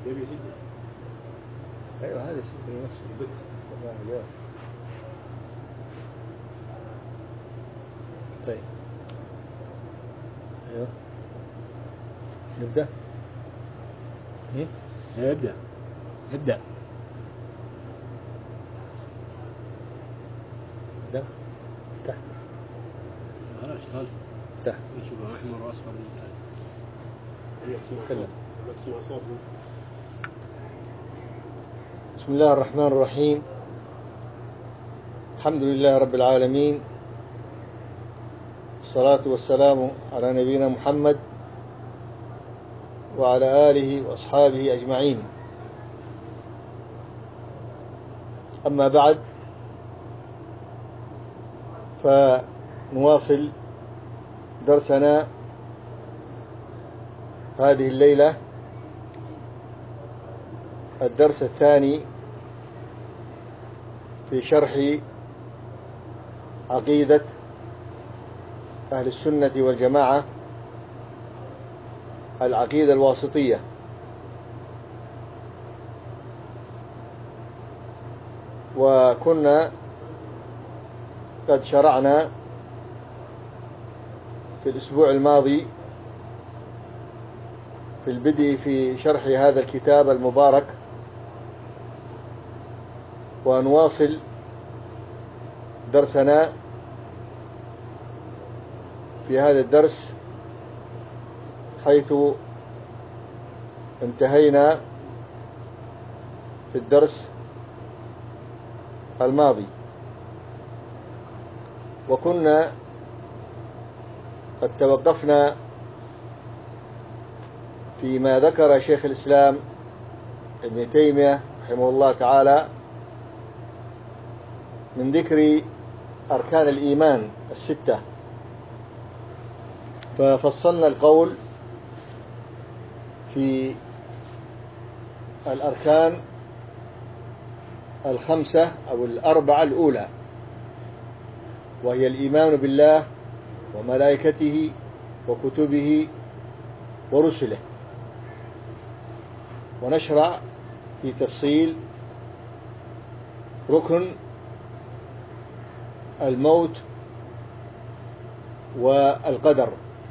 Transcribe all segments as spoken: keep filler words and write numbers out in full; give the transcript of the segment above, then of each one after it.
يبي يسجل. ايوه هذا يسجل نفسه البت. والله جاء. طيب ايوه نبدأ. ايه؟ ابدأ ابدأ. لا افتح خلاص اشتغل. افتح نشوف احمر واصفر. تكلم. اسمع صوت. بسم الله الرحمن الرحيم. الحمد لله رب العالمين، والصلاة والسلام على نبينا محمد وعلى آله وأصحابه أجمعين. أما بعد، فنواصل درسنا هذه الليلة، الدرس الثاني في شرح عقيدة أهل السنة والجماعة، العقيدة الواسطية. وكنا قد شرعنا في الأسبوع الماضي في البدء في شرح هذا الكتاب المبارك، ونواصل درسنا في هذا الدرس حيث انتهينا في الدرس الماضي. وكنا قد توقفنا فيما ذكر شيخ الإسلام ابن تيمية رحمه الله تعالى من ذكر أركان الإيمان الستة، ففصلنا القول في الأركان الخمسة أو الأربعة الأولى، وهي الإيمان بالله وملائكته وكتبه ورسله. ونشرع في تفصيل ركن الموت والقدر،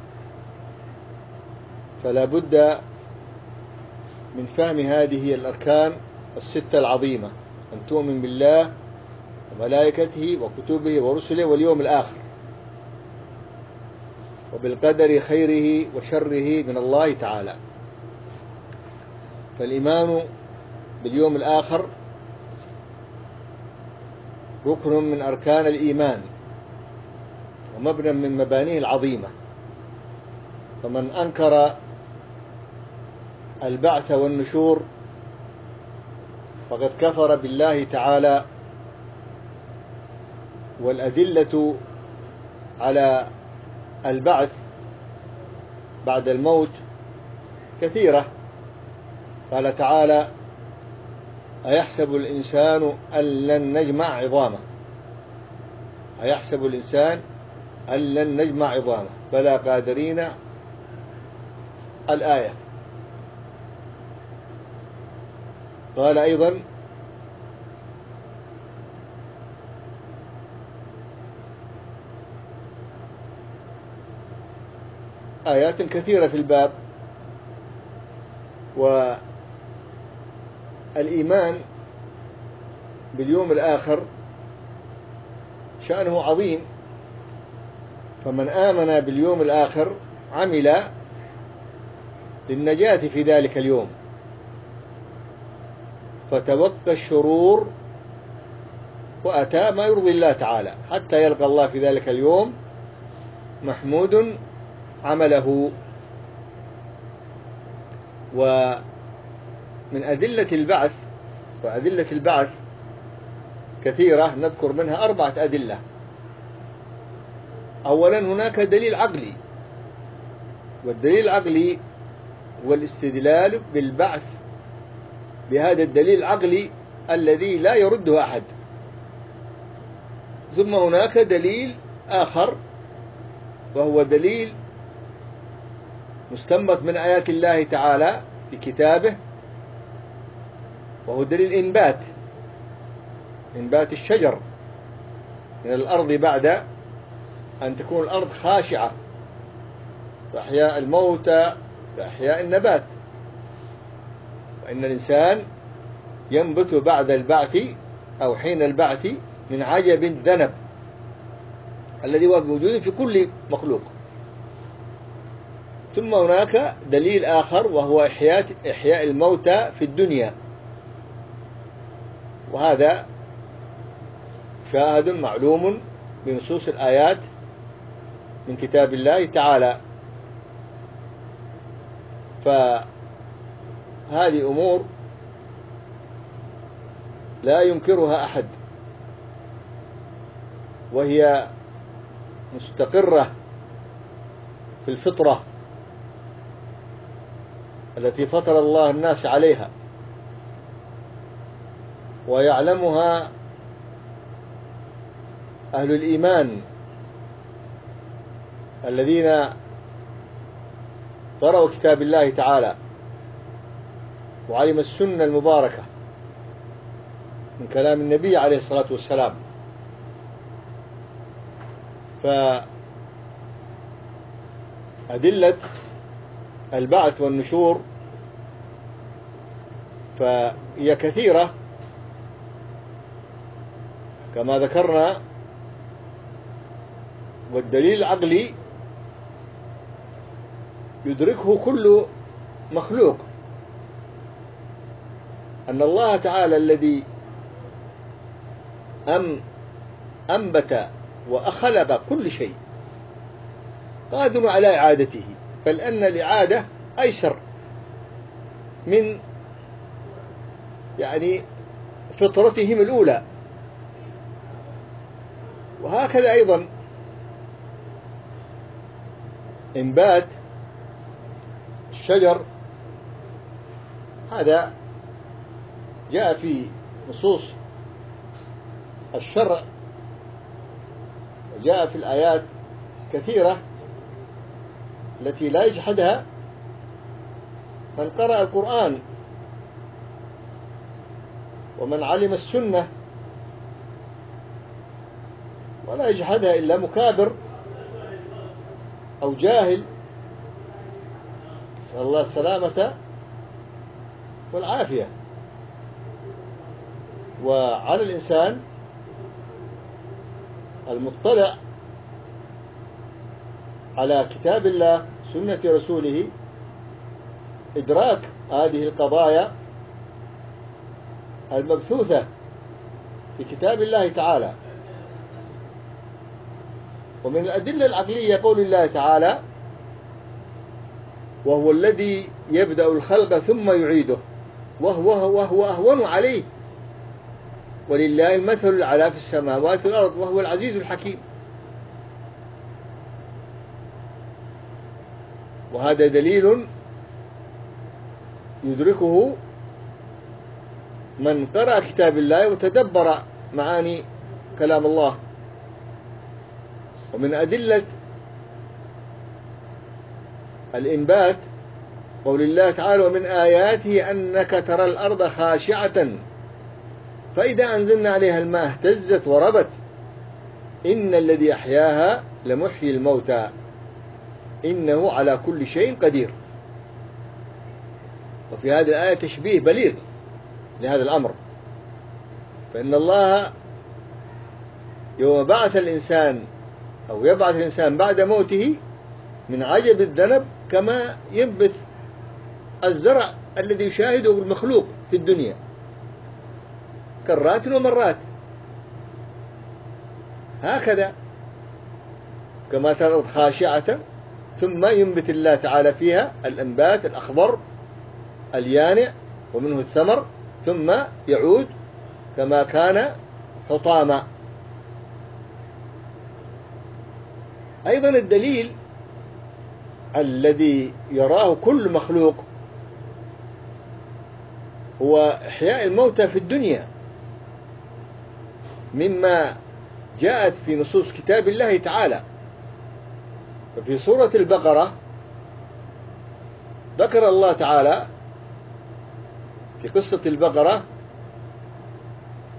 فلا بد من فهم هذه الأركان الستة العظيمة: أن تؤمن بالله وملائكته وكتبه ورسله واليوم الآخر، وبالقدر خيره وشره من الله تعالى. فالإيمان باليوم الآخر ركن من أركان الإيمان ومبنى من مبانيه العظيمة، فمن أنكر البعث والنشور فقد كفر بالله تعالى. والأدلة على البعث بعد الموت كثيرة. قال تعالى: أيحسب الإنسان أن لن نجمع عظامه. أيحسب الإنسان أن لن نجمع عظامه بلى قادرين. الآية. قال أيضا: آيات كثيرة في الباب. والإيمان باليوم الآخر شأنه عظيم، فمن آمن باليوم الآخر عمل للنجاة في ذلك اليوم، فتوقى الشرور وأتى ما يرضي الله تعالى حتى يلقى الله في ذلك اليوم محمود عمله. ومن أدلة البعث وأدلة البعث كثيرة، نذكر منها أربعة أدلة. أولا، هناك دليل عقلي، والدليل العقلي هو الاستدلال بالبعث بهذا الدليل العقلي الذي لا يرده أحد. ثم هناك دليل آخر، وهو دليل مستنبط من آيات الله تعالى في كتابه، وهو دليل إنبات إنبات الشجر من الأرض بعد أن تكون الأرض خاشعة، فإحياء الموتى كإحياء النبات. وإن الإنسان ينبت بعد البعث أو حين البعث من عجب الذنب الذي هو موجود في كل مخلوق. ثم هناك دليل آخر وهو إحياء إحياء الموتى في الدنيا، وهذا شاهد معلوم بنصوص الآيات من كتاب الله تعالى. فهذه أمور لا ينكرها أحد، وهي مستقرة في الفطرة التي فطر الله الناس عليها، ويعلمها أهل الإيمان الذين قرأوا كتاب الله تعالى وعلم السنة المباركة من كلام النبي عليه الصلاة والسلام. فأدلة البعث والنشور فهي كثيرة كما ذكرنا، والدليل العقلي يدركه كل مخلوق أن الله تعالى الذي أم أنبت وأخلق كل شيء قادر على إعادته، بل أن الإعادة أيسر من يعني فطرتهم الأولى. وهكذا أيضا إنبات الشجر هذا جاء في نصوص الشرع وجاء في الآيات كثيرة التي لا يجحدها من قرأ القرآن ومن علم السنة، ولا يجحدها إلا مكابر أو جاهل، نسأل الله السلامة والعافية. وعلى الإنسان المطلع على كتاب الله سنة رسوله إدراك هذه القضايا المبثوثة في كتاب الله تعالى. ومن الأدلة العقلية قول الله تعالى: وهو الذي يبدأ الخلق ثم يعيده وهو وهو أهون عليه ولله المثل الأعلى في السماوات والأرض وهو العزيز الحكيم. وهذا دليل يدركه من قرأ كتاب الله وتدبر معاني كلام الله. ومن أدلة الإنبات قول الله تعالى: ومن آياته أنك ترى الأرض خاشعة فإذا أنزلنا عليها الماء اهتزت وربت إن الذي أحياها لمحيي الموتى إنه على كل شيء قدير. وفي هذه الآية تشبيه بليغ لهذا الأمر، فإن الله يوم بعث الإنسان أو يبعث الإنسان بعد موته من عجب الذنب كما ينبث الزرع الذي يشاهده المخلوق في الدنيا كرات ومرات، هكذا كما ترى الأرض خاشعة ثم ينبت الله تعالى فيها الأنبات الأخضر اليانع ومنه الثمر ثم يعود كما كان حطاما. أيضا الدليل الذي يراه كل مخلوق هو إحياء الموتى في الدنيا، مما جاءت في نصوص كتاب الله تعالى. وفي سورة البقرة ذكر الله تعالى في قصة البقرة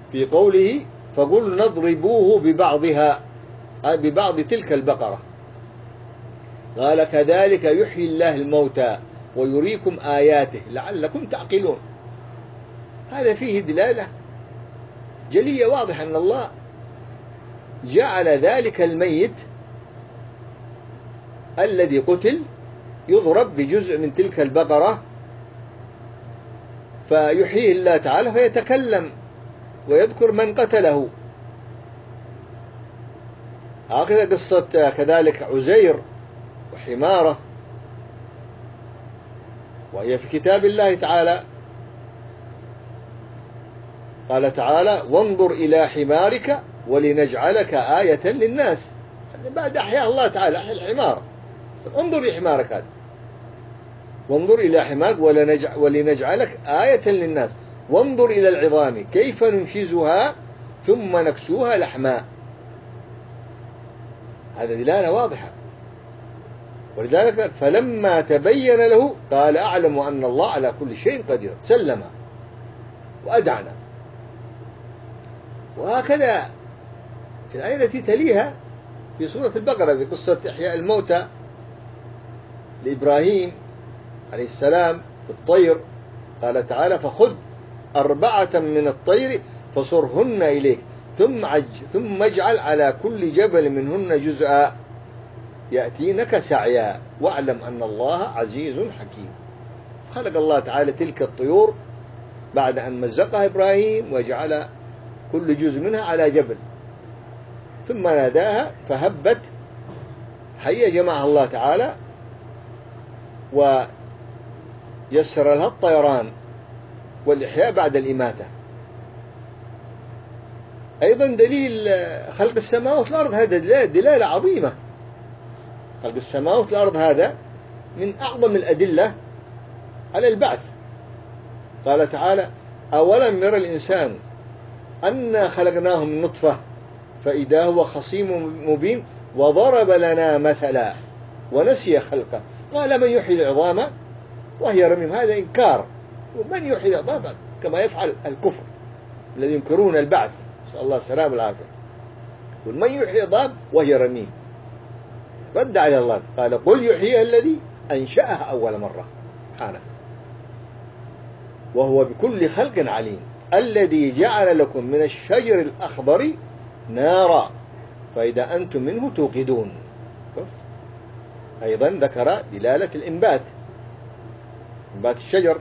في قوله فقل نضربوه ببعضها، أي ببعض تلك البقرة. قال كذلك يحيي الله الموتى ويريكم آياته لعلكم تعقلون. هذا فيه دلالة جلية واضحة أن الله جعل ذلك الميت الذي قتل يضرب بجزء من تلك البقرة فيحييه الله تعالى فيتكلم ويذكر من قتله. هكذا قصة كذلك عزير وحمارة، وهي في كتاب الله تعالى. قال تعالى وانظر إلى حمارك ولنجعلك آية للناس. بعد أحياء الله تعالى أحيا الحمار، انظر لحمارك هذا، وانظر إلى حمارك ولنجع ولنجعلك آية للناس، وانظر إلى العظام كيف ننشزها ثم نكسوها لحما. هذا دلالة واضحة. ولذلك فلما تبين له قال أعلم أن الله على كل شيء قدير، سلم وأدعنا. وهكذا في الآية التي تليها في سورة البقرة في قصة إحياء الموتى لإبراهيم عليه السلام بالطير، قال تعالى فخذ أربعة من الطير فصرهن إليك ثم عج ثم اجعل على كل جبل منهن جزءا يأتينك سعيا واعلم أن الله عزيز حكيم. خلق الله تعالى تلك الطيور بعد أن مزقها إبراهيم وجعل كل جزء منها على جبل، ثم ناداها فهبت حية جمعها الله تعالى ويسر لها الطيران والإحياء بعد الإماتة. أيضا دليل خلق السماوات والأرض هذا دلالة عظيمة. خلق السماوات والأرض هذا من أعظم الأدلة على البعث. قال تعالى أولم يرى الإنسان أنا خلقناه من نطفة فإذا هو خصيم مبين وضرب لنا مثلا ونسي خلقه قال من يحيي العظام وهي رميم. هذا إنكار، ومن يحيي العظام كما يفعل الكفر الذي ينكرون البعث، نسأل الله السلامة والعافية. ومن يحيي العظام وهي رميم رد على الله قال قل يحييها الذي أنشأها أول مرة سبحانه وهو بكل خلق عليم الذي جعل لكم من الشجر الأخضر نارا فإذا أنتم منه توقدون. أيضا ذكر دلالة الإنبات، إنبات الشجر.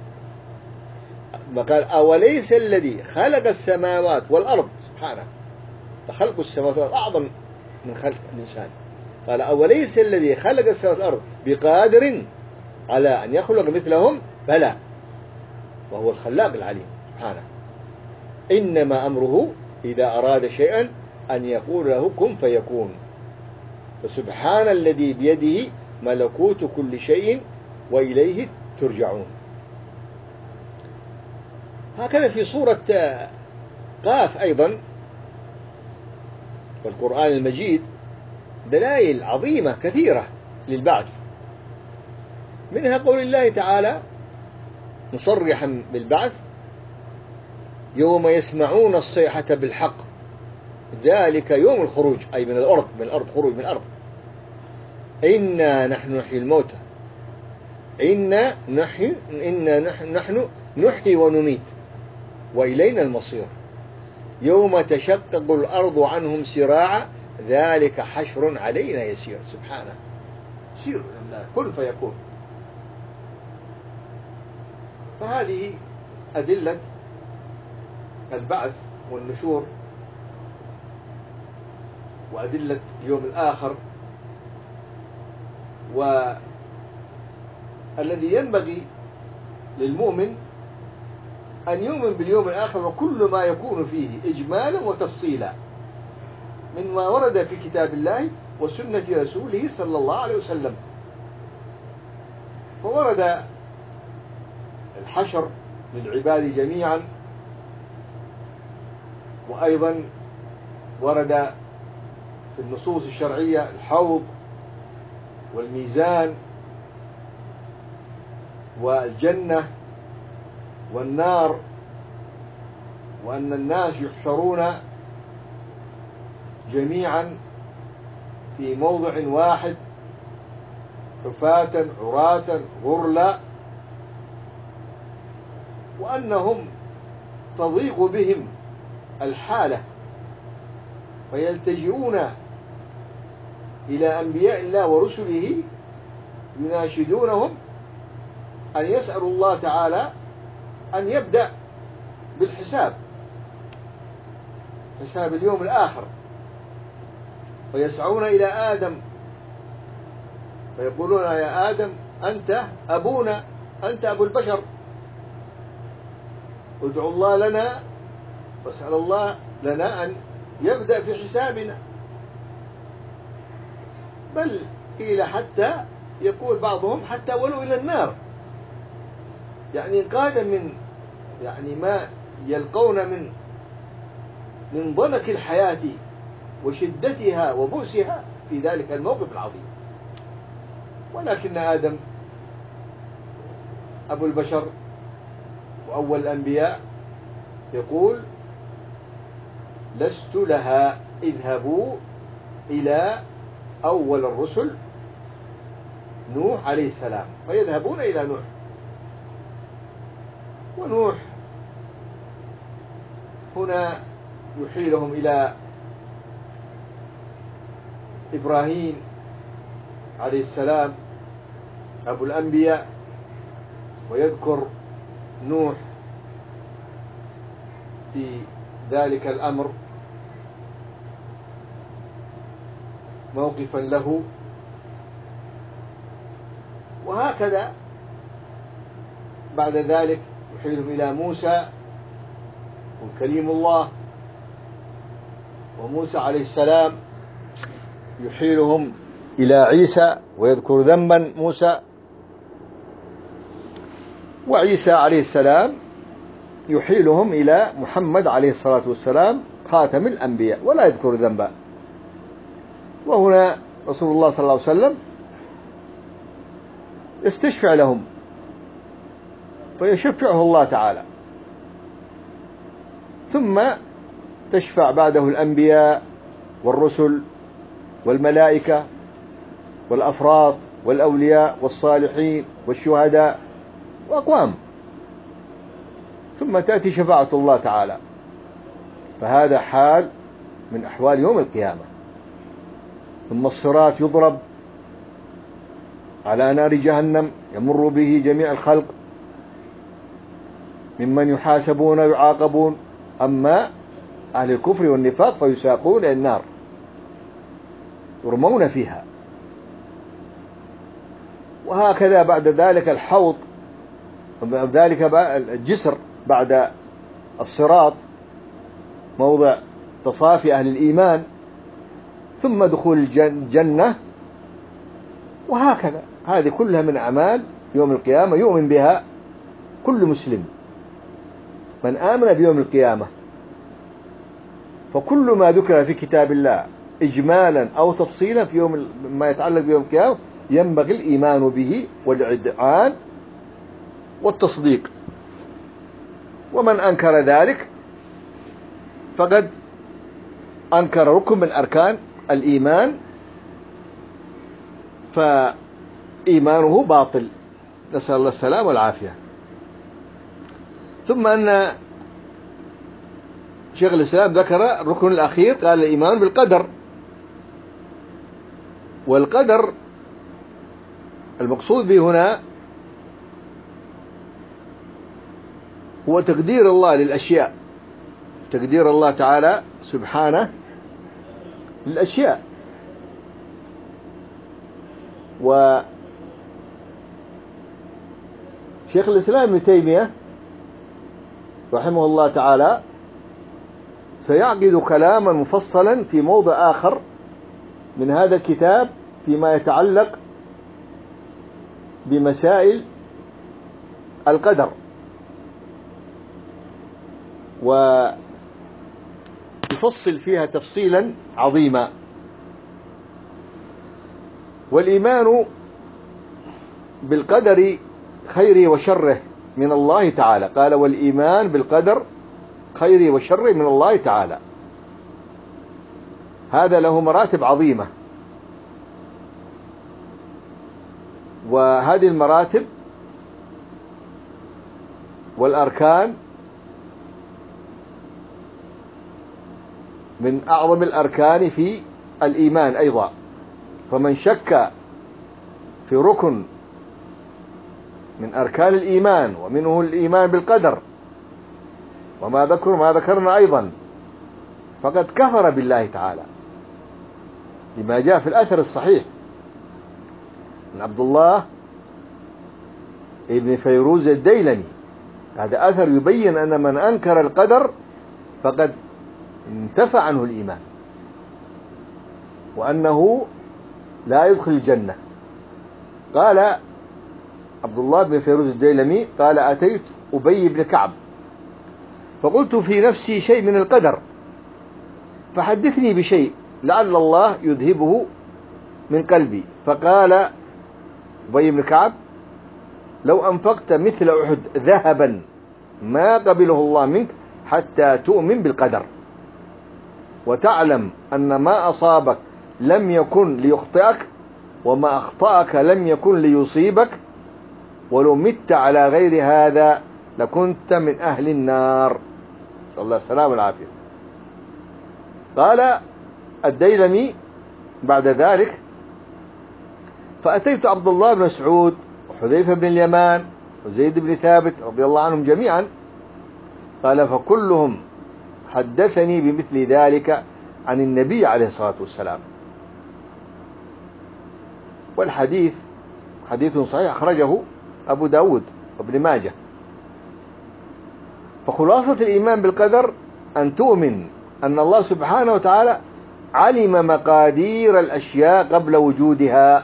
ما قال أوليس الذي خلق السماوات والأرض سبحانه، فخلق السماوات والأرض أعظم من خلق الإنسان. قال أوليس الذي خلق السماوات والأرض بقادر على أن يخلق مثلهم بلى وهو الخلاق العليم سبحانه. إنما أمره إذا أراد شيئا أن يقول له كن فيكون. فسبحان الذي بيده ملكوت كل شيء وإليه ترجعون. هكذا في سورة قاف أيضا والقرآن المجيد دلائل عظيمة كثيرة للبعث، منها قول الله تعالى مصرحا بالبعث يوم يسمعون الصيحة بالحق ذلك يوم الخروج، أي من الأرض، من الأرض خروج من الأرض. إنا نحن نحيي الموتى إنا نحيي إنا نحن, نحن نحيي ونميت وإلينا المصير يوم تشقق الأرض عنهم سراعا ذلك حشر علينا يسير. سبحانه سير الله كن فيكون. فهذه أدلة البعث والنشور وأدلة اليوم الآخر، والذي ينبغي للمؤمن أن يؤمن باليوم الآخر وكل ما يكون فيه إجمالا وتفصيلا مما ورد في كتاب الله وسنة رسوله صلى الله عليه وسلم. فورد الحشر للعباد جميعا، وأيضا ورد في النصوص الشرعية الحوض والميزان والجنة والنار وأن الناس يحشرون جميعا في موضع واحد حفاة عراة غرلا، وأنهم تضيق بهم الحالة فيلتجئون إلى أنبياء الله ورسله يناشدونهم أن يسألوا الله تعالى أن يبدأ بالحساب، حساب اليوم الآخر، فيسعون إلى آدم فيقولون يا آدم أنت أبونا، أنت أبو البشر، ادعو الله لنا واسأل الله لنا أن يبدأ في حسابنا. بل إلى حتى يقول بعضهم حتى ولو إلى النار، يعني إنقاذا من يعني ما يلقون من من ضنك الحياة وشدتها وبؤسها في ذلك الموقف العظيم. ولكن آدم أبو البشر وأول الأنبياء يقول لست لها، اذهبوا إلى أول الرسل نوح عليه السلام، فيذهبون إلى نوح، ونوح هنا يحيلهم إلى إبراهيم عليه السلام أبو الأنبياء، ويذكر نوح في ذلك الأمر موقفا له. وهكذا بعد ذلك يحيلهم إلى موسى وكليم الله، وموسى عليه السلام يحيلهم إلى عيسى ويذكر ذنبا موسى، وعيسى عليه السلام يحيلهم إلى محمد عليه الصلاة والسلام خاتم الأنبياء ولا يذكر ذنبا. وهنا رسول الله صلى الله عليه وسلم يستشفع لهم فيشفعه الله تعالى، ثم تشفع بعده الأنبياء والرسل والملائكة والأفراط والأولياء والصالحين والشهداء وأقوام، ثم تأتي شفاعة الله تعالى. فهذا حال من أحوال يوم القيامة. ثم الصراط يضرب على نار جهنم يمر به جميع الخلق ممن يحاسبون ويعاقبون، أما أهل الكفر والنفاق فيساقون إلى النار يرمون فيها. وهكذا بعد ذلك الحوض، ذلك الجسر بعد الصراط موضع تصافي أهل الإيمان، ثم دخول الجنة، وهكذا. هذه كلها من أعمال يوم القيامة يؤمن بها كل مسلم من آمن بيوم القيامة. فكل ما ذكر في كتاب الله إجمالا أو تفصيلا في يوم ما يتعلق بيوم القيامة ينبغي الإيمان به والإذعان والتصديق. ومن أنكر ذلك فقد أنكر ركن من أركان الإيمان، فإيمانه باطل، نسأل الله السلام والعافية. ثم أن شيخ الإسلام ذكر الركن الأخير، قال الإيمان بالقدر. والقدر المقصود به هنا هو تقدير الله للأشياء، تقدير الله تعالى سبحانه للأشياء. وشيخ الإسلام ابن تيمية رحمه الله تعالى سيعقد كلاما مفصلا في موضع آخر من هذا الكتاب فيما يتعلق بمسائل القدر، ويفصل فيها تفصيلا عظيما. والإيمان بالقدر خيره وشره من الله تعالى، قال والإيمان بالقدر خيره وشره من الله تعالى. هذا له مراتب عظيمة، وهذه المراتب والأركان من أعظم الأركان في الإيمان أيضا. فمن شك في ركن من أركان الإيمان ومنه الإيمان بالقدر وما ذكر ما ذكرنا أيضا فقد كفر بالله تعالى، لما جاء في الأثر الصحيح من عبد الله ابن فيروز الديلمي. هذا أثر يبين أن من أنكر القدر فقد انتفى عنه الإيمان، وأنه لا يدخل الجنة. قال عبد الله بن فيروز الديلمي قال: أتيت أبي بن كعب فقلت في نفسي شيء من القدر، فحدثني بشيء لعل الله يذهبه من قلبي. فقال أبي بن كعب: لو أنفقت مثل أحد ذهبا ما قبله الله منك حتى تؤمن بالقدر وتعلم أن ما أصابك لم يكن ليخطئك وما أخطأك لم يكن ليصيبك، ولو مت على غير هذا لكنت من أهل النار. صلى الله السلام والعافية. قال الديلمي بعد ذلك: فأتيت عبد الله بن مسعود وحذيفة بن اليمان وزيد بن ثابت رضي الله عنهم جميعا. قال: فكلهم حدثني بمثل ذلك عن النبي عليه الصلاة والسلام. والحديث حديث صحيح أخرجه أبو داود وابن ماجه. فخلاصة الإيمان بالقدر أن تؤمن أن الله سبحانه وتعالى علم مقادير الأشياء قبل وجودها،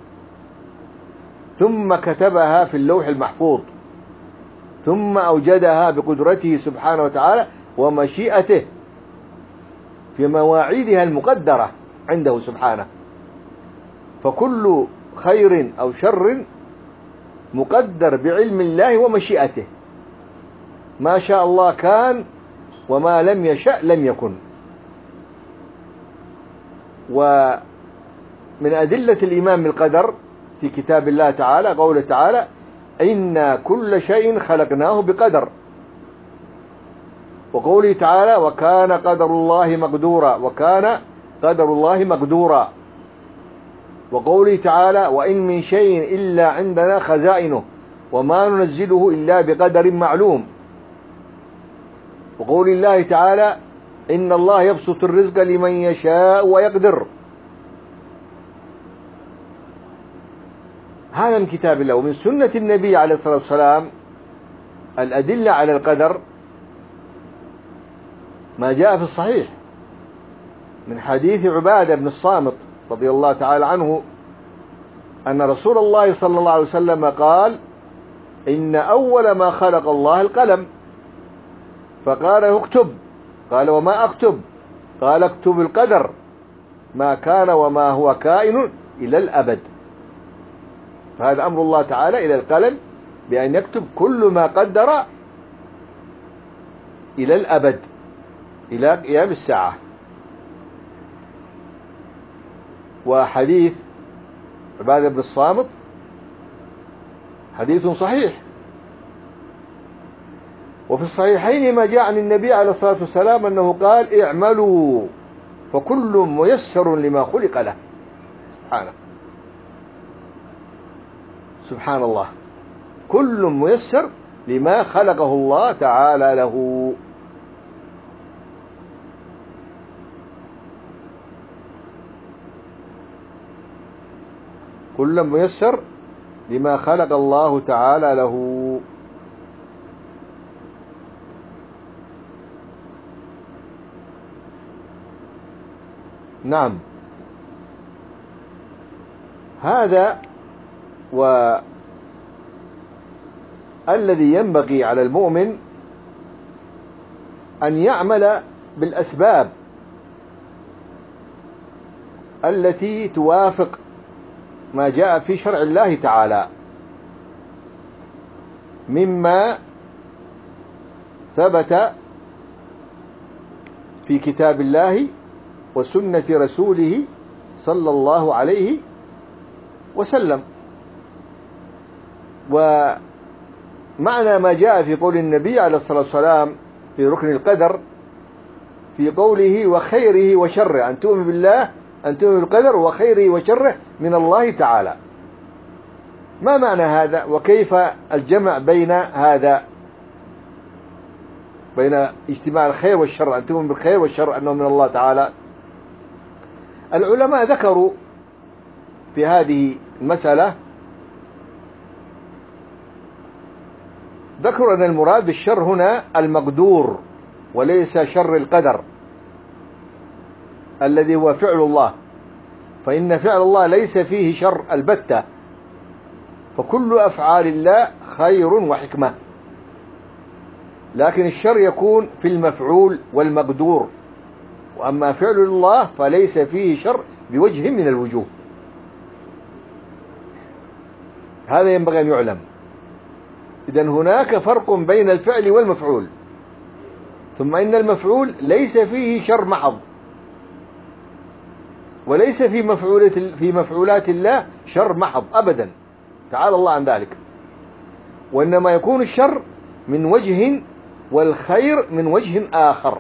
ثم كتبها في اللوح المحفوظ، ثم أوجدها بقدرته سبحانه وتعالى ومشيئته في مواعيدها المقدرة عنده سبحانه. فكل خير أو شر مقدر بعلم الله ومشيئته، ما شاء الله كان وما لم يشأ لم يكن. ومن أدلة الإيمان بالقدر في كتاب الله تعالى قوله تعالى: إنا كل شيء خلقناه بقدر، وقوله تعالى: وكان قدر الله مقدورا، وكان قدر الله مقدورا، وقوله تعالى: وإن من شيء إلا عندنا خزائنه وما ننزله إلا بقدر معلوم، وقول الله تعالى: إن الله يبسط الرزق لمن يشاء ويقدر. هذا من كتاب الله. ومن سنة النبي عليه الصلاة والسلام الأدلة على القدر ما جاء في الصحيح من حديث عبادة بن الصامت رضي الله تعالى عنه أن رسول الله صلى الله عليه وسلم قال: إن أول ما خلق الله القلم، فقال: اكتب. قال: وما أكتب؟ قال: اكتب القدر ما كان وما هو كائن إلى الأبد. فهذا أمر الله تعالى إلى القلم بأن يكتب كل ما قدر إلى الأبد إلى قيام الساعة. وحديث عبادة بن الصامت حديث صحيح. وفي الصحيحين ما جاء عن النبي عليه الصلاة والسلام أنه قال: اعملوا فكل ميسر لما خلق له. سبحانه سبحان الله، كل ميسر لما خلقه الله تعالى له. كل ميسر لما خلق الله تعالى له. نعم، هذا والذي ينبغي على المؤمن أن يعمل بالأسباب التي توافق ما جاء في شرع الله تعالى مما ثبت في كتاب الله وسنة رسوله صلى الله عليه وسلم. ومعنى ما جاء في قول النبي عليه الصلاة والسلام في ركن القدر في قوله وخيره وشره، أن تؤمن بالله، أن تؤمن بالقدر وخيره وشره من الله تعالى. ما معنى هذا وكيف الجمع بين هذا، بين اجتماع الخير والشر، أن تؤمن بالخير والشر أنه من الله تعالى؟ العلماء ذكروا في هذه المسألة، ذكروا أن المراد بالشر هنا المقدور وليس شر القدر الذي هو فعل الله، فإن فعل الله ليس فيه شر البتة، فكل أفعال الله خير وحكمة، لكن الشر يكون في المفعول والمقدور، وأما فعل الله فليس فيه شر بوجه من الوجوه. هذا ينبغي أن يعلم. إذن هناك فرق بين الفعل والمفعول، ثم إن المفعول ليس فيه شر محض، وليس في مفعولة في مفعولات الله شر محض أبدا، تعالى الله عن ذلك، وإنما يكون الشر من وجه والخير من وجه آخر.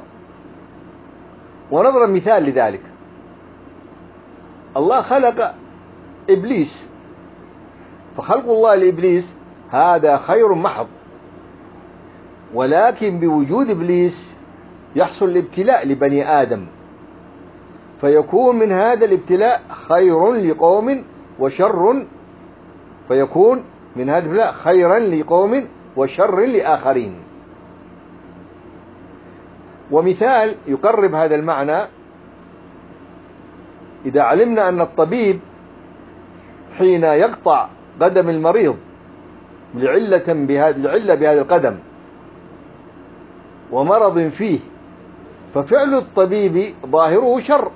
ونضرب مثال لذلك. الله خلق إبليس، فخلق الله لإبليس هذا خير محض، ولكن بوجود إبليس يحصل الابتلاء لبني آدم، فيكون من هذا الابتلاء خير لقوم وشر، فيكون من هذا الابتلاء خيرا لقوم وشر لآخرين. ومثال يقرب هذا المعنى، إذا علمنا أن الطبيب حين يقطع قدم المريض لعلة بهذه العلة بهذا القدم ومرض فيه، ففعل الطبيب ظاهره شر،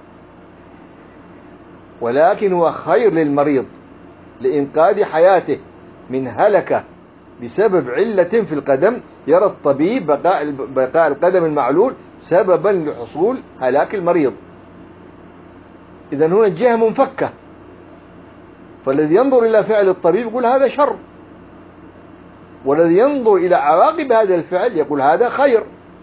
ولكن هو خير للمريض لإنقاذ حياته من هلكة بسبب علة في القدم، يرى الطبيب بقاء بقاء القدم المعلول سببا لحصول هلاك المريض. إذن هنا الجهة منفكة، فالذي ينظر إلى فعل الطبيب يقول هذا شر، والذي ينظر إلى عواقب هذا الفعل يقول هذا خير.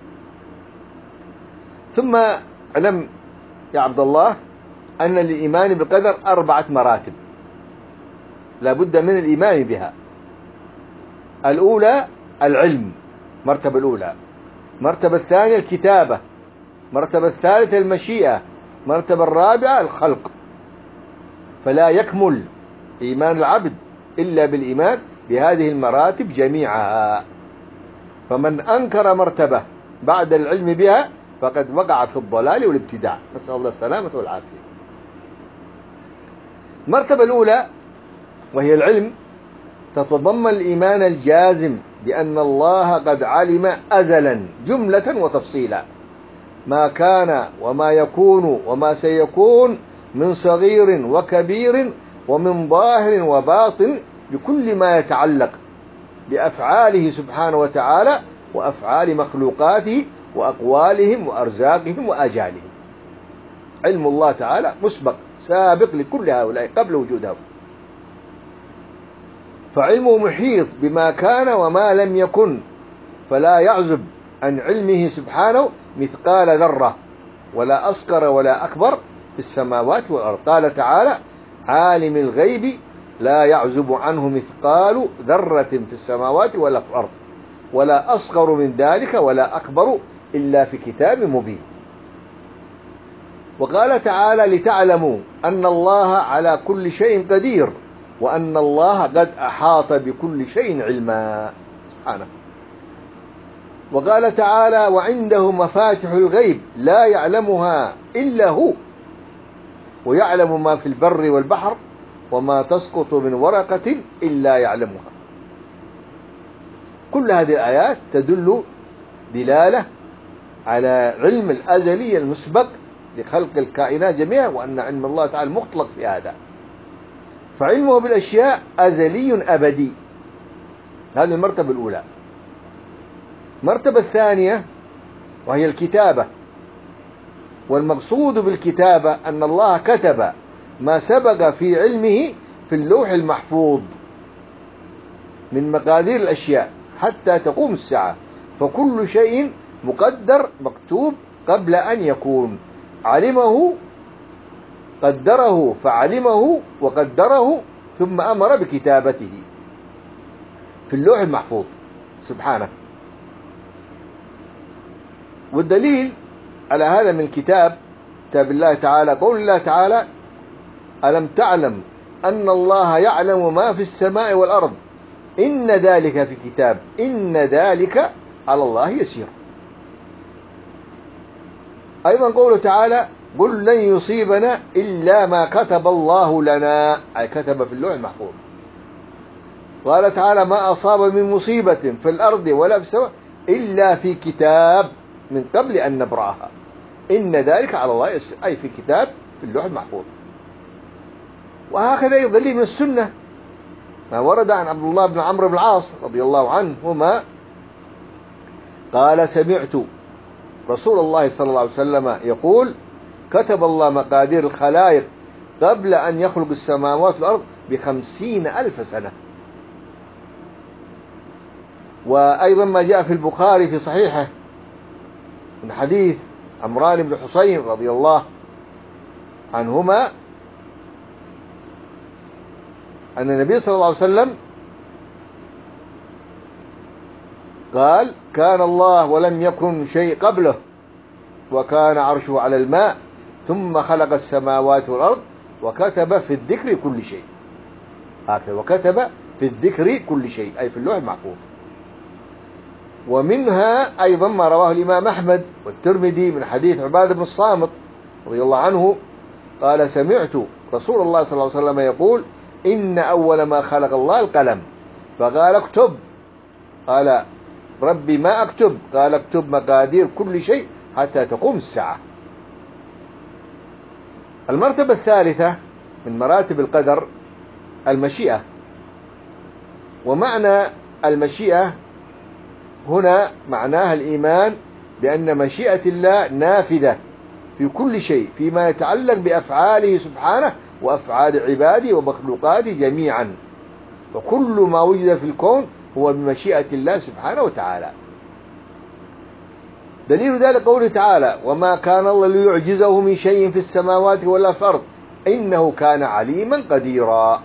ثم اعلم يا عبد الله أن الإيمان بالقدر أربعة مراتب لا بد من الإيمان بها. الأولى العلم، مرتبة الأولى. مرتبة الثانية الكتابة. مرتبة الثالثة المشيئة. مرتبة الرابعة الخلق. فلا يكمل إيمان العبد إلا بالإيمان بهذه المراتب جميعها، فمن أنكر مرتبة بعد العلم بها فقد وقع في الضلال والابتداع، نسأل الله السلامة والعافية. المرتبة الأولى وهي العلم تتضمن الإيمان الجازم بأن الله قد علم أزلا جملة وتفصيلا ما كان وما يكون وما سيكون من صغير وكبير ومن ظاهر وباطن بكل ما يتعلق بأفعاله سبحانه وتعالى وأفعال مخلوقاته وأقوالهم وأرزاقهم وآجالهم. علم الله تعالى مسبق سابق لكل هؤلاء قبل وجودهم، فعلمه محيط بما كان وما لم يكن، فلا يعزب عن علمه سبحانه مثقال ذرة ولا أصغر ولا أكبر في السماوات والأرض. قال تعالى عالم الغيب لا يعزب عنه مثقال ذرة في السماوات ولا في الأرض ولا أصغر من ذلك ولا أكبر إلا في كتاب مبين. وقال تعالى لتعلموا أن الله على كل شيء قدير وأن الله قد أحاط بكل شيء علما سبحانه. وقال تعالى وعنده مفاتح الغيب لا يعلمها إلا هو ويعلم ما في البر والبحر وما تسقط من ورقة إلا يعلمها. كل هذه الآيات تدل دلالة على علم الأزلي المسبق لخلق الكائنات جميعا، وأن علم الله تعالى مطلق في هذا، فعلمه بالأشياء أزلي أبدي. هذه المرتبة الأولى. المرتبة الثانية وهي الكتابة والمقصود بالكتابة أن الله كتب ما سبق في علمه في اللوح المحفوظ من مقادير الأشياء حتى تقوم الساعة، فكل شيء مقدر مكتوب قبل أن يكون، علمه قدره فعلمه وقدره ثم أمر بكتابته في اللوح المحفوظ سبحانه. والدليل على هذا من كتاب كتاب الله تعالى قول الله تعالى: ألم تعلم أن الله يعلم ما في السماء والأرض إن ذلك في كتاب إن ذلك على الله يسير. أيضا قوله تعالى: قل لن يصيبنا إلا ما كتب الله لنا، أي كتب في اللوح المحفوظ. قال تعالى: ما أصاب من مصيبة في الأرض ولا في السماء إلا في كتاب من قبل أن نبرأها إن ذلك على الله يسير، أي في كتاب في اللوح المحفوظ. وهكذا يدل من السنة ما ورد عن عبد الله بن عمرو بن العاص رضي الله عنهما قال: سمعت رسول الله صلى الله عليه وسلم يقول: كتب الله مقادير الخلائق قبل أن يخلق السماوات والأرض بخمسين ألف سنة. وأيضا ما جاء في البخاري في صحيحه من حديث عمران بن حسين رضي الله عنهما أن النبي صلى الله عليه وسلم قال: كان الله ولم يكن شيء قبله وكان عرشه على الماء ثم خلق السماوات والأرض وكتب في الذكر كل شيء. هكذا وكتب في الذكر كل شيء، أي في اللوح المحفوظ. ومنها أيضا ما رواه الإمام أحمد والترمذي من حديث عبادة بن الصامت رضي الله عنه قال: سمعت رسول الله صلى الله عليه وسلم يقول: إن أول ما خلق الله القلم فقال: اكتب. قال: ربي ما أكتب؟ قال: اكتب مقادير كل شيء حتى تقوم الساعة. المرتبة الثالثة من مراتب القدر المشيئة. ومعنى المشيئة هنا معناها الإيمان بأن مشيئة الله نافذة في كل شيء فيما يتعلق بأفعاله سبحانه وأفعال عباده ومخلوقاته جميعا، وكل ما وجد في الكون هو بمشيئة الله سبحانه وتعالى. دليل ذلك قوله تعالى: وما كان الله ليعجزه من شيء في السماوات ولا في الأرض إنه كان عليما قديرا.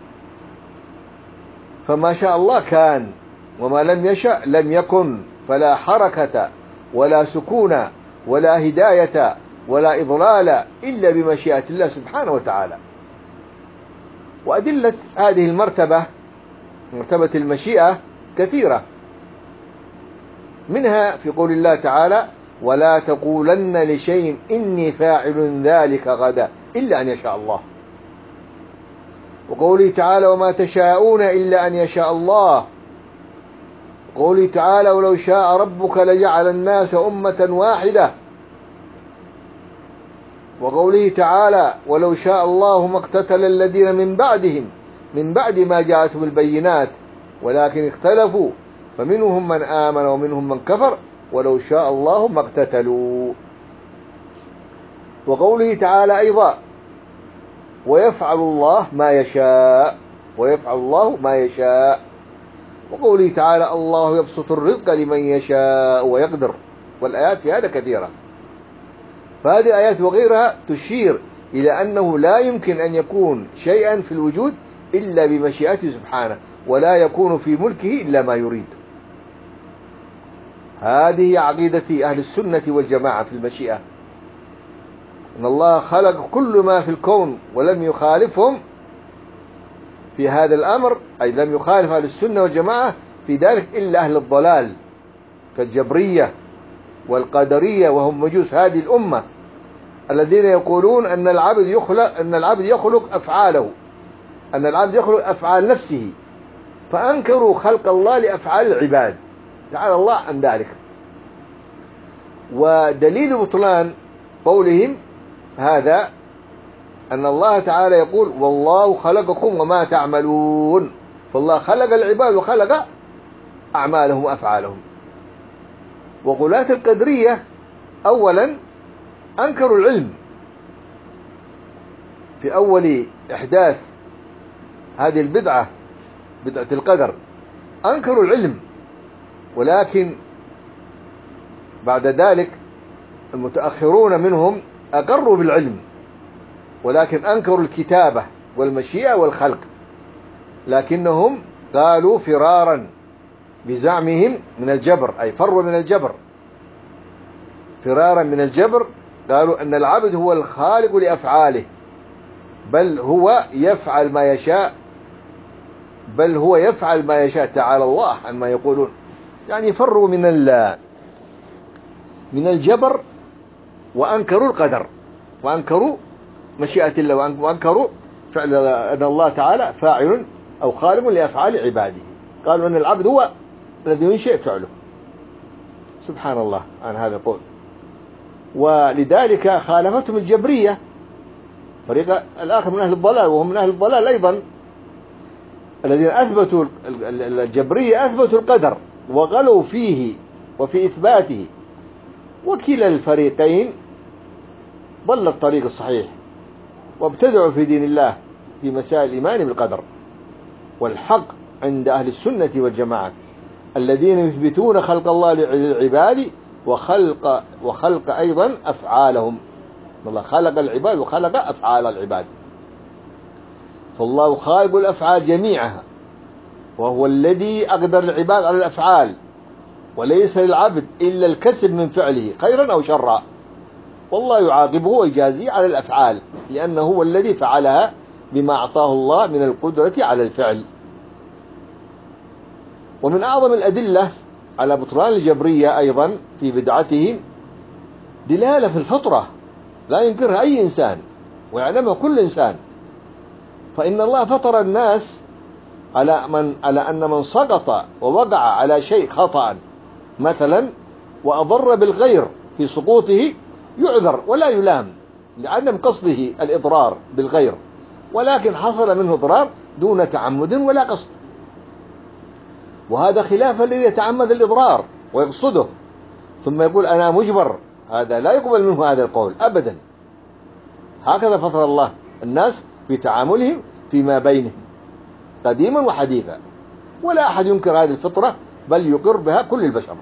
فما شاء الله كان، وما لم يشأ لم يكن، فلا حركة ولا سكون ولا هداية ولا إضلال إلا بمشيئة الله سبحانه وتعالى. وأدلة هذه المرتبة مرتبة المشيئة كثيرة، منها في قول الله تعالى: ولا تقولن لشيء إني فاعل ذلك غدا إلا أن يشاء الله. وقوله تعالى: وما تشاءون إلا أن يشاء الله. وقوله تعالى: ولو شاء ربك لجعل الناس أمة واحدة. وقوله تعالى: ولو شاء الله ما اقتتل الذين من بعدهم من بعد ما جاءتهم البينات ولكن اختلفوا فمنهم من آمن ومنهم من كفر ولو شاء الله ما اقتتلوا. وقوله تعالى أيضا: ويفعل الله ما يشاء ويفعل الله ما يشاء. وقوله تعالى: الله يبسط الرزق لمن يشاء ويقدر. والآيات في هذا كثيرة. فهذه الآيات وغيرها تشير إلى أنه لا يمكن أن يكون شيئا في الوجود إلا بمشيئته سبحانه، ولا يكون في ملكه إلا ما يريد. هذه عقيدة أهل السنة والجماعة في المشيئة، أن الله خلق كل ما في الكون ولم يخالفهم في هذا الأمر، أي لم يخالف أهل السنة والجماعة في ذلك إلا أهل الضلال كالجبرية والقدرية، وهم مجوس هذه الأمة الذين يقولون أن العبد يخلق أن العبد يخلق أفعاله أن العبد يخلق أفعال نفسه، فأنكروا خلق الله لأفعال العباد، تعالى الله عن ذلك. ودليل بطلان قولهم هذا أن الله تعالى يقول: والله خلقكم وما تعملون. فالله خلق العباد وخلق أعمالهم وأفعالهم. وغلاة القدرية أولا أنكروا العلم في أول إحداث هذه البدعة، بدعة القدر، أنكروا العلم، ولكن بعد ذلك المتأخرون منهم أقروا بالعلم، ولكن أنكروا الكتابة والمشيئة والخلق، لكنهم قالوا فرارا بزعمهم من الجبر، أي فروا من الجبر، فرارا من الجبر، قالوا أن العبد هو الخالق لأفعاله، بل هو يفعل ما يشاء، بل هو يفعل ما يشاء، تعالى الله عما يقولون. يعني فروا من من الجبر، وأنكروا القدر، وأنكروا مشيئة الله، وأنكروا فعل أن الله تعالى فاعل أو خالق لأفعال عباده. قالوا أن العبد هو الذي ينشئ فعله. سبحان الله عن هذا القول. ولذلك خالفتهم الجبرية، فريق الآخر من أهل الضلال، وهم من أهل الضلال أيضا، الذين أثبتوا الجبرية أثبتوا القدر وغلوا فيه وفي إثباته، وكلا الفريقين ضل الطريق الصحيح، وابتدعوا في دين الله في مسائل الإيمان بالقدر. والحق عند أهل السنة والجماعة الذين يثبتون خلق الله للعباد وخلق وخلق أيضا أفعالهم. الله خلق العباد وخلق أفعال العباد، فالله خالق الأفعال جميعها، وهو الذي أقدر العباد على الأفعال، وليس للعبد إلا الكسب من فعله خيرا أو شرا، والله يعاقبه ويجازيه على الأفعال، لأنه هو الذي فعلها بما أعطاه الله من القدرة على الفعل. ومن أعظم الأدلة على بطلان الجبرية أيضا في بدعتهم دلالة في الفطرة لا ينكرها أي إنسان ويعلمها كل إنسان، فإن الله فطر الناس على من على أن من سقط ووقع على شيء خطأ مثلا وأضر بالغير في سقوطه يعذر ولا يلام لعدم قصده الإضرار بالغير، ولكن حصل منه ضرار دون تعمد ولا قصد، وهذا خلاف الذي يتعمد الإضرار ويقصده ثم يقول أنا مجبر، هذا لا يقبل منه هذا القول أبدا. هكذا فطر الله الناس في تعاملهم فيما بينهم قديما وحديثا، ولا أحد ينكر هذه الفطرة بل يقر بها كل البشر.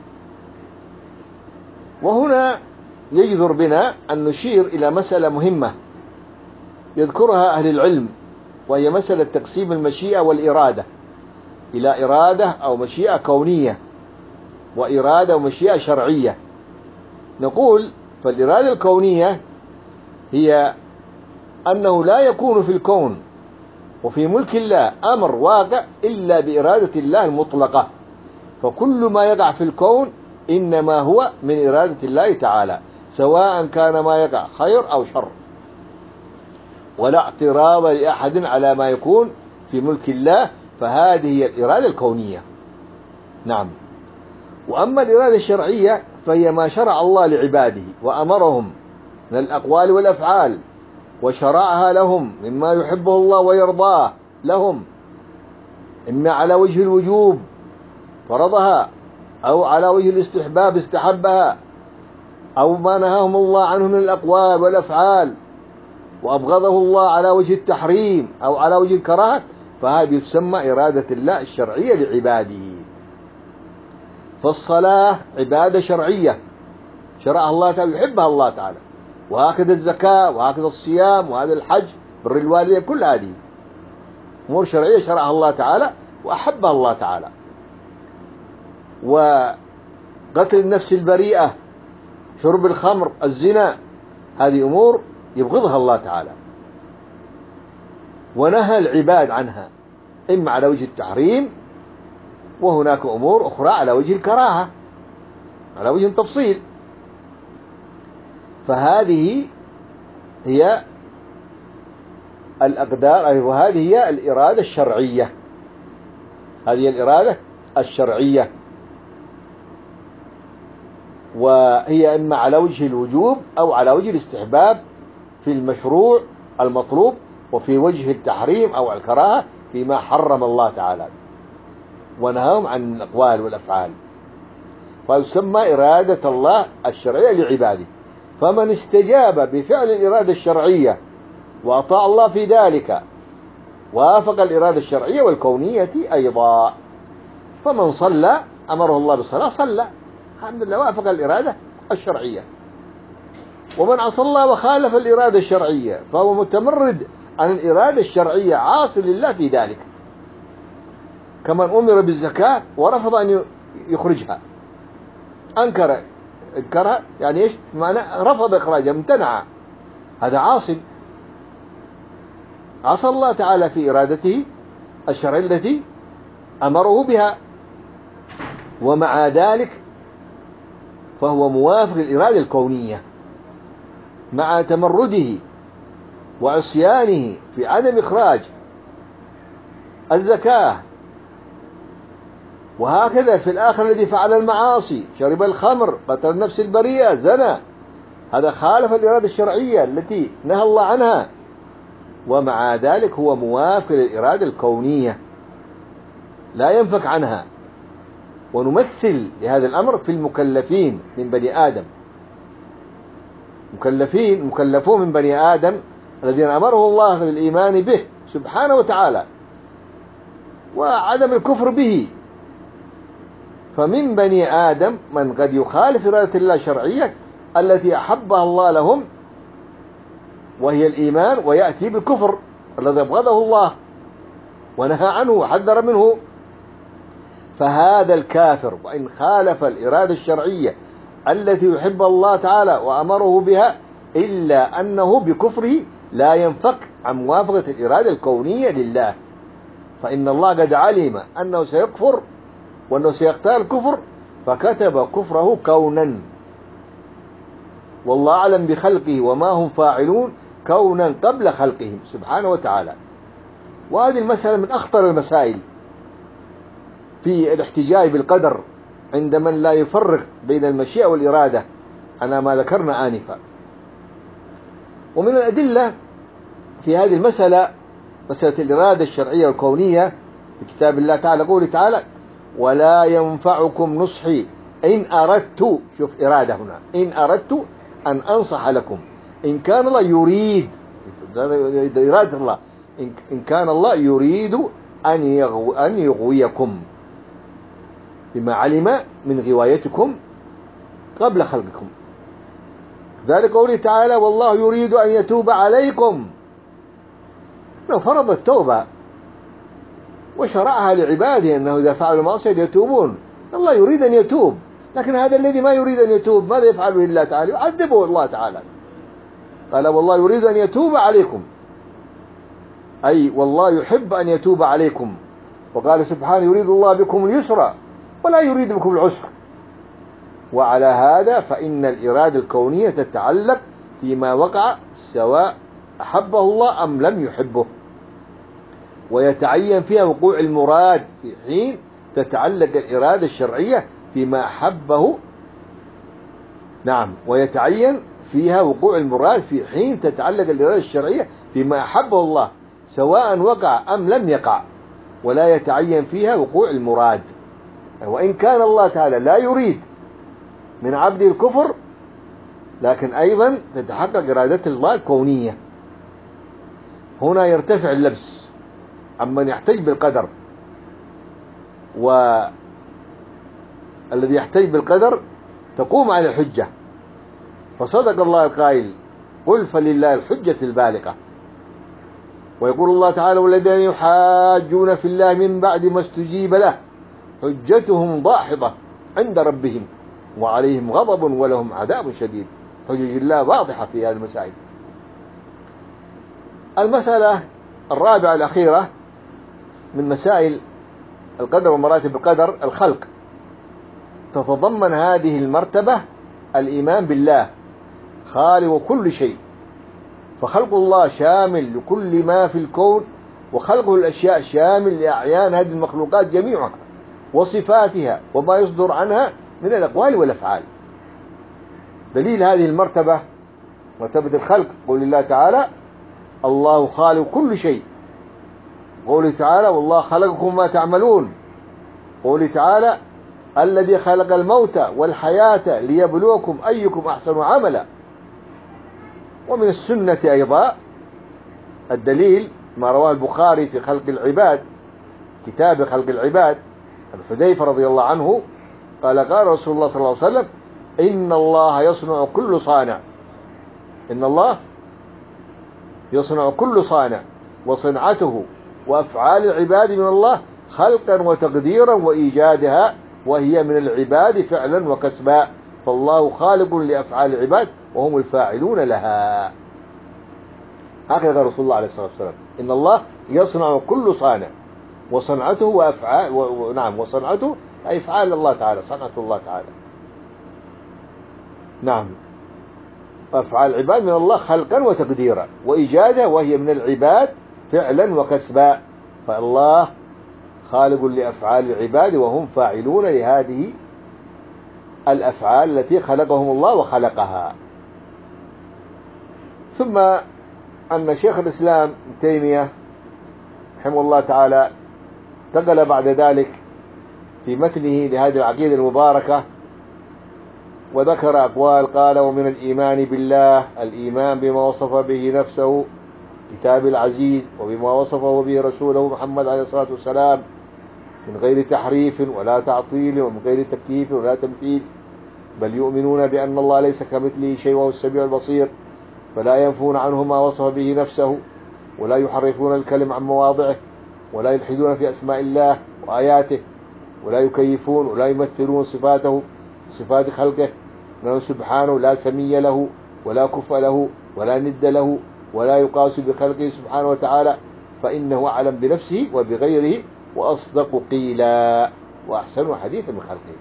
وهنا يجدر بنا أن نشير إلى مسألة مهمة يذكرها أهل العلم، وهي مسألة تقسيم المشيئة والإرادة إلى إرادة أو مشيئة كونية وإرادة ومشيئة شرعية. نقول فالإرادة الكونية هي أنه لا يكون في الكون وفي ملك الله أمر واقع إلا بإرادة الله المطلقة، فكل ما يقع في الكون إنما هو من إرادة الله تعالى، سواء كان ما يقع خير أو شر، ولا اعتراض لأحد على ما يكون في ملك الله، فهذه هي الإرادة الكونية. نعم. وأما الإرادة الشرعية فهي ما شرع الله لعباده وأمرهم من الأقوال والأفعال وشرعها لهم مما يحبه الله ويرضاه لهم، إما على وجه الوجوب فرضها، أو على وجه الاستحباب استحبها، أو ما نهاهم الله عنه من الأقوال والأفعال وأبغضه الله على وجه التحريم أو على وجه الكراهة، فهذه تسمى إرادة الله الشرعية لعباده. فالصلاة عبادة شرعية شرعها الله تعالى يحبها الله تعالى، وهكذا الزكاة وهكذا الصيام وهذا الحج بر الوالدين، كل هذه أمور شرعية شرعها الله تعالى وأحبها الله تعالى. وقتل النفس البريئة، شرب الخمر، الزنا، هذه أمور يبغضها الله تعالى ونهى العباد عنها، إما على وجه التحريم، وهناك أمور أخرى على وجه الكراهة على وجه التفصيل. فهذه هي الأقدار، أي وهذه هي الإرادة الشرعية، هذه الإرادة الشرعية، وهي إما على وجه الوجوب أو على وجه الاستحباب في المشروع المطلوب، وفي وجه التحريم أو الكراهة فيما حرم الله تعالى ونهاهم عن الأقوال والأفعال، فيسمى إرادة الله الشرعية لعباده. فمن استجاب بفعل الإرادة الشرعية وأطاع الله في ذلك وافق الإرادة الشرعية والكونية أيضا. فمن صلى أمره الله بالصلاة صلى، الحمد لله وافق الإرادة الشرعية. ومن عصى الله وخالف الإرادة الشرعية فهو متمرد عن الإرادة الشرعية عاصي لله في ذلك، كمن أمر بالزكاة ورفض أن يخرجها، أنكر انكرها يعني إيش معنى؟ رفض إخراجها، امتنع، هذا عاصي، عصى الله تعالى في إرادته الشرعية التي أمره بها، ومع ذلك فهو موافق الإرادة الكونية مع تمرده وعصيانه في عدم إخراج الزكاة. وهكذا في الآخر الذي فعل المعاصي، شرب الخمر، قتل النفس البريئة، زنى، هذا خالف الإرادة الشرعية التي نهى الله عنها، ومع ذلك هو موافق للإرادة الكونية لا ينفك عنها. ونمثل لهذا الأمر في المكلفين من بني آدم، مكلفين مكلفون من بني آدم الذين أمره الله بالإيمان به سبحانه وتعالى وعدم الكفر به. فمن بني آدم من قد يخالف إرادة الله الشرعية التي أحبها الله لهم وهي الإيمان، ويأتي بالكفر الذي أبغضه الله ونهى عنه وحذر منه. فهذا الكافر وإن خالف الإرادة الشرعية التي يحب الله تعالى وأمره بها إلا أنه بكفره لا ينفك عن موافقة الإرادة الكونية لله، فإن الله قد علم أنه سيكفر وأنه سيختار الكفر فكتب كفره كونا، والله أعلم بخلقه وما هم فاعلون كونا قبل خلقهم سبحانه وتعالى. وهذه المسألة من أخطر المسائل في الاحتجاج بالقدر عند من لا يفرق بين المشيئة والإرادة على ما ذكرنا آنفا. ومن الأدلة في هذه المسألة مسألة الإرادة الشرعية والكونية في كتاب الله تعالى قوله تعالى: ولا ينفعكم نصحي إن أردت، شوف إرادة هنا، إن أردت أن أنصح لكم إن كان الله يريد، إرادة الله، إن كان الله يريد أن يغو أن يغويكم بما علم من غوايتكم قبل خلقكم. ذلك قوله تعالى: والله يريد أن يتوب عليكم، إنه فرض التوبة وشرعها لعباده أنه إذا فعلوا معصية يتوبون. الله يريد أن يتوب، لكن هذا الذي ما يريد أن يتوب ماذا يفعل به الله تعالى؟ يعذبه الله تعالى. قال: والله يريد أن يتوب عليكم، أي والله يحب أن يتوب عليكم. وقال سبحانه: يريد الله بكم اليسر ولا يريد بكم العسر. وعلى هذا فإن الإرادة الكونية تتعلق فيما وقع سواء أحبه الله أم لم يحبه، ويتعين فيها وقوع المراد في حين تتعلق الإرادة الشرعية فيما أحبه. نعم، ويتعين فيها وقوع المراد في حين تتعلق الإرادة الشرعية فيما أحبه الله سواء وقع أم لم يقع، ولا يتعين فيها وقوع المراد. وإن كان الله تعالى لا يريد من عبده الكفر، لكن أيضا تتحقق إرادة الله الكونية. هنا يرتفع اللبس عمن يحتج بالقدر، والذي يحتج بالقدر تقوم على الحجة. فصدق الله القائل: قل فلله الحجة البالغة. ويقول الله تعالى: والذين يحاجون في الله من بعد ما استجيب له حجتهم ضاحضة عند ربهم وعليهم غضب ولهم عذاب شديد. حجج الله واضحة في هذه المسائل. المسألة الرابعة الأخيرة من مسائل القدر ومراتب القدر الخلق. تتضمن هذه المرتبة الإيمان بالله خالق كل شيء، فخلق الله شامل لكل ما في الكون، وخلقه الأشياء شامل لأعيان هذه المخلوقات جميعها وصفاتها وما يصدر عنها من الأقوال والأفعال. دليل هذه المرتبة مرتبة الخلق قول الله تعالى: الله خالق كل شيء. قوله تعالى: والله خلقكم ما تعملون. قوله تعالى: الذي خلق الموت والحياة ليبلوكم أيكم أحسن عملا. ومن السنة أيضا الدليل ما رواه البخاري في خلق العباد، كتاب خلق العباد، عن حذيفة رضي الله عنه قال قال رسول الله صلى الله عليه وسلم: إن الله يصنع كل صانع إن الله يصنع كل صانع وصنعته وأفعال العباد من الله خلقا وتقديرا وإيجادها، وهي من العباد فعلا وكسبا، فالله خالق لأفعال العباد وهم الفاعلون لها. هكذا قال رسول الله عليه الصلاة والسلام: إن الله يصنع كل صانع وصنعته وأفعال و... نعم وصنعته أي أفعال الله تعالى، صنعة الله تعالى، نعم، أفعال العباد من الله خلقا وتقديرا وإيجادا، وهي من العباد فعلا وكسبا، فالله خالق لأفعال العباد وهم فاعلون لهذه الأفعال التي خلقهم الله وخلقها. ثم أن شيخ الإسلام ابن تيمية رحمه الله تعالى انتقل بعد ذلك في متنه لهذه العقيدة المباركة وذكر أقوال، قال: ومن الإيمان بالله الإيمان بما وصف به نفسه كتاب العزيز، وبما وصفه به رسوله محمد عليه الصلاة والسلام من غير تحريف ولا تعطيل ومن غير تكييف ولا تمثيل، بل يؤمنون بأن الله ليس كمثله شيء وهو السميع البصير، فلا ينفون عنه ما وصف به نفسه ولا يحرفون الكلم عن مواضعه ولا يلحدون في أسماء الله وآياته ولا يكيفون ولا يمثلون صفاته صفات خلقه، إنه سبحانه لا سمي له ولا كفء له ولا ند له ولا يقاس بخلقه سبحانه وتعالى، فإنه أعلم بنفسه وبغيره وأصدق قيلا وأحسن حديثا من خلقه.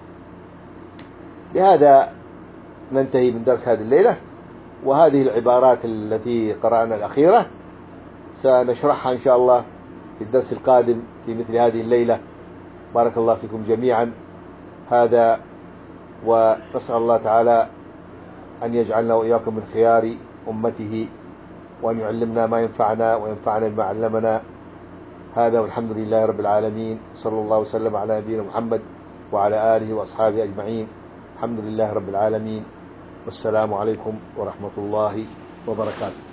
بهذا ننتهي من درس هذه الليلة، وهذه العبارات التي قرأنا الأخيرة سنشرحها إن شاء الله في الدرس القادم في مثل هذه الليلة. بارك الله فيكم جميعا. هذا، ونسأل الله تعالى أن يجعلنا وإياكم من خيار أمته، وأن يعلمنا ما ينفعنا وينفعنا بما علمنا. هذا والحمد لله رب العالمين، صلى الله وسلم على نبينا محمد وعلى آله وأصحابه أجمعين. الحمد لله رب العالمين، والسلام عليكم ورحمة الله وبركاته.